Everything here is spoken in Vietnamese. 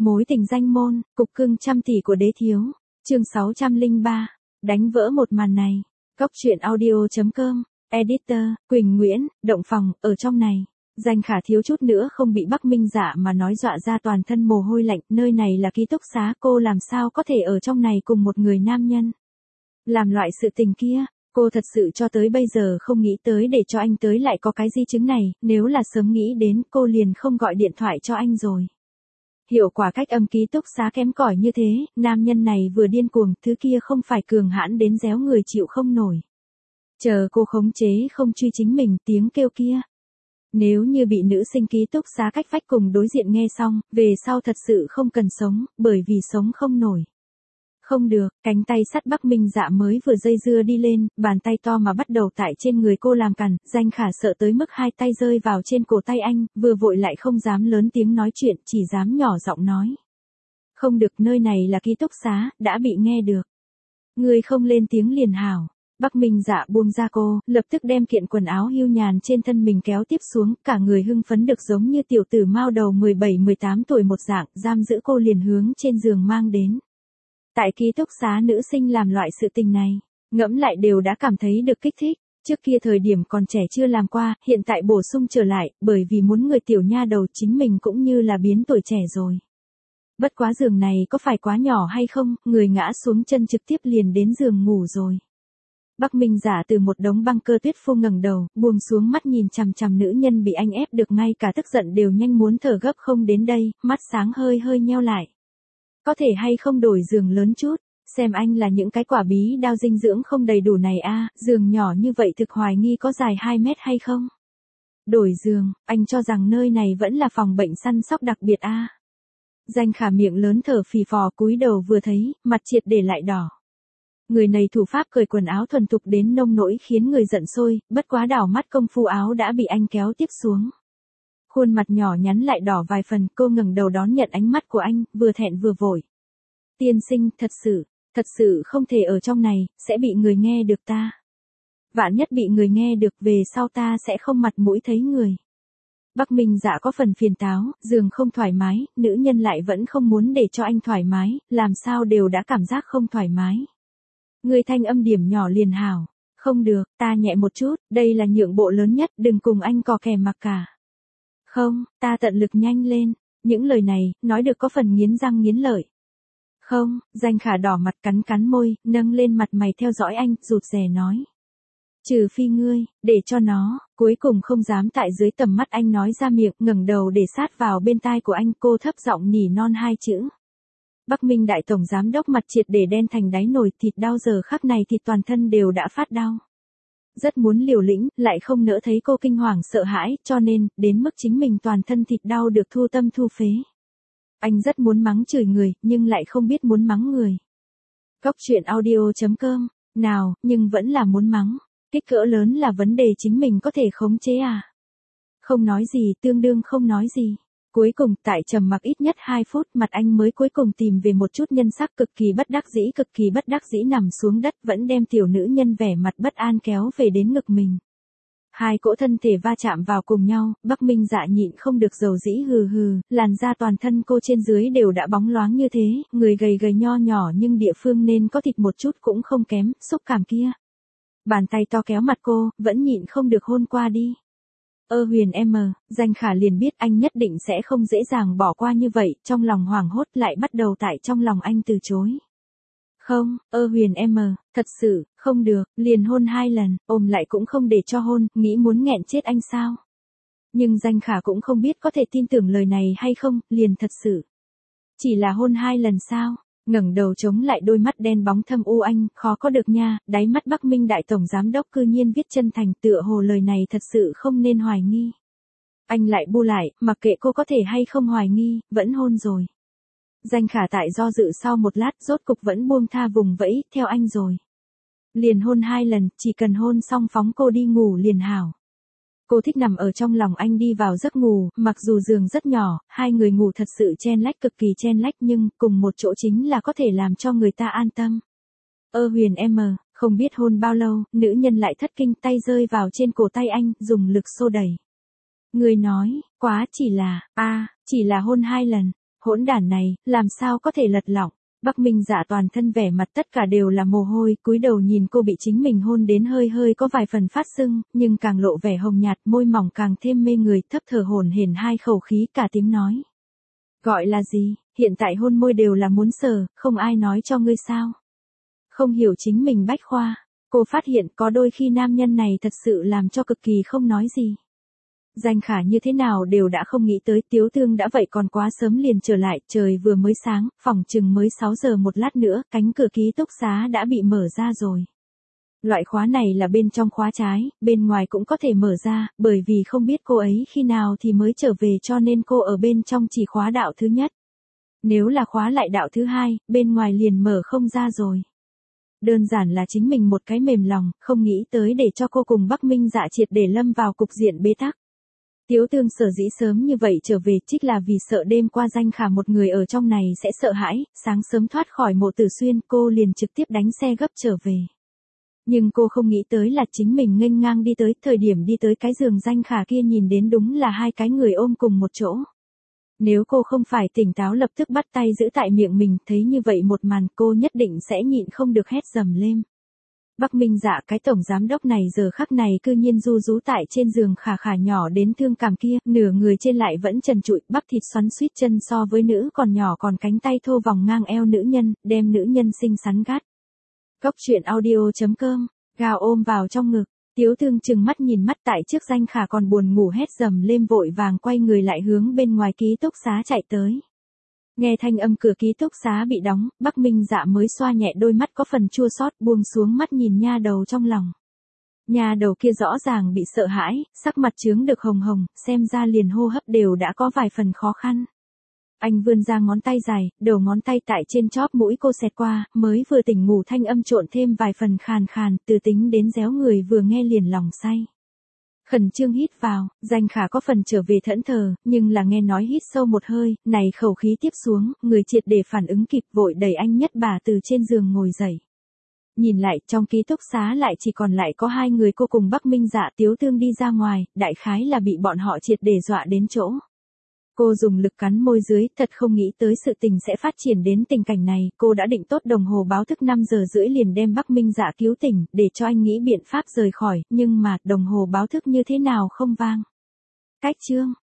Mối tình danh môn, cục cưng trăm tỷ của đế thiếu. Chương 603. Đánh vỡ một màn này. Góc truyện audio.com. Editor, Quỳnh Nguyễn, động phòng, ở trong này. Danh Khả thiếu chút nữa không bị Bắc Minh Dạ mà nói dọa ra toàn thân mồ hôi lạnh, nơi này là ký túc xá, cô làm sao có thể ở trong này cùng một người nam nhân. Làm loại sự tình kia, cô thật sự cho tới bây giờ không nghĩ tới để cho anh tới lại có cái di chứng này, nếu là sớm nghĩ đến cô liền không gọi điện thoại cho anh rồi. Hiệu quả cách âm ký túc xá kém cỏi như thế, nam nhân này vừa điên cuồng, thứ kia không phải cường hãn đến réo người chịu không nổi. Chờ cô khống chế không truy chính mình, tiếng kêu kia. Nếu như bị nữ sinh ký túc xá cách vách cùng đối diện nghe xong, về sau thật sự không cần sống, bởi vì sống không nổi. Không được, cánh tay sắt Bắc Minh Dạ mới vừa dây dưa đi lên, bàn tay to mà bắt đầu tại trên người cô làm cằn, Danh Khả sợ tới mức hai tay rơi vào trên cổ tay anh, vừa vội lại không dám lớn tiếng nói chuyện, chỉ dám nhỏ giọng nói. Không được, nơi này là ký túc xá, đã bị nghe được. Người không lên tiếng liền hảo. Bắc Minh Dạ buông ra cô, lập tức đem kiện quần áo hưu nhàn trên thân mình kéo tiếp xuống, cả người hưng phấn được giống như tiểu tử mao đầu 17-18 tuổi một dạng, giam giữ cô liền hướng trên giường mang đến. Tại ký túc xá nữ sinh làm loại sự tình này, ngẫm lại đều đã cảm thấy được kích thích, trước kia thời điểm còn trẻ chưa làm qua, hiện tại bổ sung trở lại, bởi vì muốn người tiểu nha đầu chính mình cũng như là biến tuổi trẻ rồi. Bất quá giường này có phải quá nhỏ hay không, người ngã xuống chân trực tiếp liền đến giường ngủ rồi. Bắc Minh Giả từ một đống băng cơ tuyết phô ngẩng đầu, buông xuống mắt nhìn chằm chằm nữ nhân bị anh ép được ngay cả tức giận đều nhanh muốn thở gấp không đến đây, mắt sáng hơi hơi nheo lại. Có thể hay không đổi giường lớn chút, xem anh là những cái quả bí đao dinh dưỡng không đầy đủ này a, giường nhỏ như vậy thực hoài nghi có dài 2 mét hay không? Đổi giường, anh cho rằng nơi này vẫn là phòng bệnh săn sóc đặc biệt a. Danh Khả miệng lớn thở phì phò cúi đầu vừa thấy, mặt triệt để lại đỏ. Người này thủ pháp cởi quần áo thuần thục đến nông nỗi khiến người giận sôi, bất quá đảo mắt công phu áo đã bị anh kéo tiếp xuống. Khuôn mặt nhỏ nhắn lại đỏ vài phần, cô ngẩng đầu đón nhận ánh mắt của anh, vừa thẹn vừa vội. Tiên sinh, thật sự không thể ở trong này, sẽ bị người nghe được ta. Vạn nhất bị người nghe được, về sau ta sẽ không mặt mũi thấy người. Bắc Minh Dạ có phần phiền táo, giường không thoải mái, nữ nhân lại vẫn không muốn để cho anh thoải mái, làm sao đều đã cảm giác không thoải mái. Người thanh âm điểm nhỏ liền hảo, không được, ta nhẹ một chút, đây là nhượng bộ lớn nhất, đừng cùng anh cò kè mặc cả. Không, ta tận lực nhanh lên, những lời này, nói được có phần nghiến răng nghiến lợi. Không, Danh Khả đỏ mặt cắn cắn môi, nâng lên mặt mày theo dõi anh, rụt rè nói. Trừ phi ngươi, để cho nó, cuối cùng không dám tại dưới tầm mắt anh nói ra miệng, ngẩng đầu để sát vào bên tai của anh, cô thấp giọng nỉ non 2 chữ. Bắc Minh đại tổng giám đốc mặt triệt để đen thành đáy nồi, thịt đau giờ khắc này thì toàn thân đều đã phát đau. Rất muốn liều lĩnh, lại không nỡ thấy cô kinh hoàng sợ hãi, cho nên, đến mức chính mình toàn thân thịt đau được thu tâm thu phế. Anh rất muốn mắng chửi người, nhưng lại không biết muốn mắng người. Góc truyện audio.com, nào, nhưng vẫn là muốn mắng. Kích cỡ lớn là vấn đề chính mình có thể khống chế à? Không nói gì, tương đương không nói gì. Cuối cùng, tại trầm mặc ít nhất 2 phút, mặt anh mới cuối cùng tìm về một chút nhân sắc, cực kỳ bất đắc dĩ nằm xuống đất, vẫn đem tiểu nữ nhân vẻ mặt bất an kéo về đến ngực mình. Hai cỗ thân thể va chạm vào cùng nhau, Bắc Minh Dạ nhịn không được dầu dĩ hừ hừ, làn da toàn thân cô trên dưới đều đã bóng loáng như thế, người gầy gầy nho nhỏ nhưng địa phương nên có thịt một chút cũng không kém, xúc cảm kia. Bàn tay to kéo mặt cô, vẫn nhịn không được hôn qua đi. Huyền em, Danh Khả liền biết anh nhất định sẽ không dễ dàng bỏ qua như vậy, trong lòng hoảng hốt lại bắt đầu tại trong lòng anh từ chối. Không, Huyền em, thật sự, không được, liền hôn 2 lần, ôm lại cũng không để cho hôn, nghĩ muốn nghẹn chết anh sao. Nhưng Danh Khả cũng không biết có thể tin tưởng lời này hay không, liền thật sự. Chỉ là hôn 2 lần sao, ngẩng đầu chống lại đôi mắt đen bóng thâm u anh, khó có được nha, đáy mắt Bắc Minh đại tổng giám đốc cư nhiên viết chân thành, tựa hồ lời này thật sự không nên hoài nghi. Anh lại bu lại, mặc kệ cô có thể hay không hoài nghi, vẫn hôn rồi. Danh Khả tại do dự sau một lát, rốt cục vẫn buông tha vùng vẫy, theo anh rồi. Liền hôn 2 lần, chỉ cần hôn xong phóng cô đi ngủ liền hảo. Cô thích nằm ở trong lòng anh đi vào giấc ngủ, mặc dù giường rất nhỏ, hai người ngủ thật sự chen lách cực kỳ chen lách nhưng, cùng một chỗ chính là có thể làm cho người ta an tâm. Huyền em, không biết hôn bao lâu, nữ nhân lại thất kinh, tay rơi vào trên cổ tay anh, dùng lực xô đẩy. Người nói, quá chỉ là hôn 2 lần. Hỗn đản này, làm sao có thể lật lọng. Bắc Minh Dạ toàn thân vẻ mặt tất cả đều là mồ hôi, cúi đầu nhìn cô bị chính mình hôn đến hơi hơi có vài phần phát sưng, nhưng càng lộ vẻ hồng nhạt, môi mỏng càng thêm mê người, thấp thở hổn hển hai khẩu khí cả tiếng nói. Gọi là gì, hiện tại hôn môi đều là muốn sờ, không ai nói cho ngươi sao. Không hiểu chính mình bách khoa, cô phát hiện có đôi khi nam nhân này thật sự làm cho cực kỳ không nói gì. Danh Khả như thế nào đều đã không nghĩ tới Tiếu Thương đã vậy còn quá sớm liền trở lại, trời vừa mới sáng, phòng chừng mới 6 giờ một lát nữa, cánh cửa ký túc xá đã bị mở ra rồi. Loại khóa này là bên trong khóa trái, bên ngoài cũng có thể mở ra, bởi vì không biết cô ấy khi nào thì mới trở về cho nên cô ở bên trong chỉ khóa đạo thứ nhất. Nếu là khóa lại đạo thứ hai, bên ngoài liền mở không ra rồi. Đơn giản là chính mình một cái mềm lòng, không nghĩ tới để cho cô cùng Bắc Minh Dạ triệt để lâm vào cục diện bế tắc. Tiếu Thương sở dĩ sớm như vậy trở về trích là vì sợ đêm qua Danh Khả một người ở trong này sẽ sợ hãi, sáng sớm thoát khỏi Mộ Tử Xuyên cô liền trực tiếp đánh xe gấp trở về. Nhưng cô không nghĩ tới là chính mình nghênh ngang đi tới, thời điểm đi tới cái giường Danh Khả kia nhìn đến đúng là hai cái người ôm cùng một chỗ. Nếu cô không phải tỉnh táo lập tức bắt tay giữ tại miệng mình, thấy như vậy một màn cô nhất định sẽ nhịn không được hét dầm lên. Bắc Minh Dạ cái tổng giám đốc này giờ khắc này cư nhiên du rú tại trên giường Khả Khả nhỏ đến thương cảm kia, nửa người trên lại vẫn trần trụi, bắp thịt xoắn suýt chân so với nữ còn nhỏ còn cánh tay thô vòng ngang eo nữ nhân, đem nữ nhân xinh xắn gắt. Cốc truyện audio.com, gào ôm vào trong ngực, Tiếu Thương chừng mắt nhìn mắt tại trước Danh Khả còn buồn ngủ hét dầm lên vội vàng quay người lại hướng bên ngoài ký túc xá chạy tới. Nghe thanh âm cửa ký túc xá bị đóng, Bắc Minh Dạ mới xoa nhẹ đôi mắt có phần chua xót buông xuống mắt nhìn nha đầu trong lòng. Nha đầu kia rõ ràng bị sợ hãi, sắc mặt chướng được hồng hồng, xem ra liền hô hấp đều đã có vài phần khó khăn. Anh vươn ra ngón tay dài, đầu ngón tay tại trên chóp mũi cô xẹt qua, mới vừa tỉnh ngủ thanh âm trộn thêm vài phần khàn khàn, từ tính đến réo người vừa nghe liền lòng say. Khẩn trương hít vào, Danh Khả có phần trở về thẫn thờ, nhưng là nghe nói hít sâu một hơi, này khẩu khí tiếp xuống, người triệt để phản ứng kịp vội đẩy anh nhất bà từ trên giường ngồi dậy. Nhìn lại trong ký túc xá lại chỉ còn lại có hai người cô cùng Bắc Minh Dạ Tiếu Thương đi ra ngoài, đại khái là bị bọn họ triệt để dọa đến chỗ. Cô dùng lực cắn môi dưới, thật không nghĩ tới sự tình sẽ phát triển đến tình cảnh này, cô đã định tốt đồng hồ báo thức 5 giờ rưỡi liền đem Bắc Minh Dạ cứu tỉnh, để cho anh nghĩ biện pháp rời khỏi, nhưng mà, đồng hồ báo thức như thế nào không vang. Cách chương.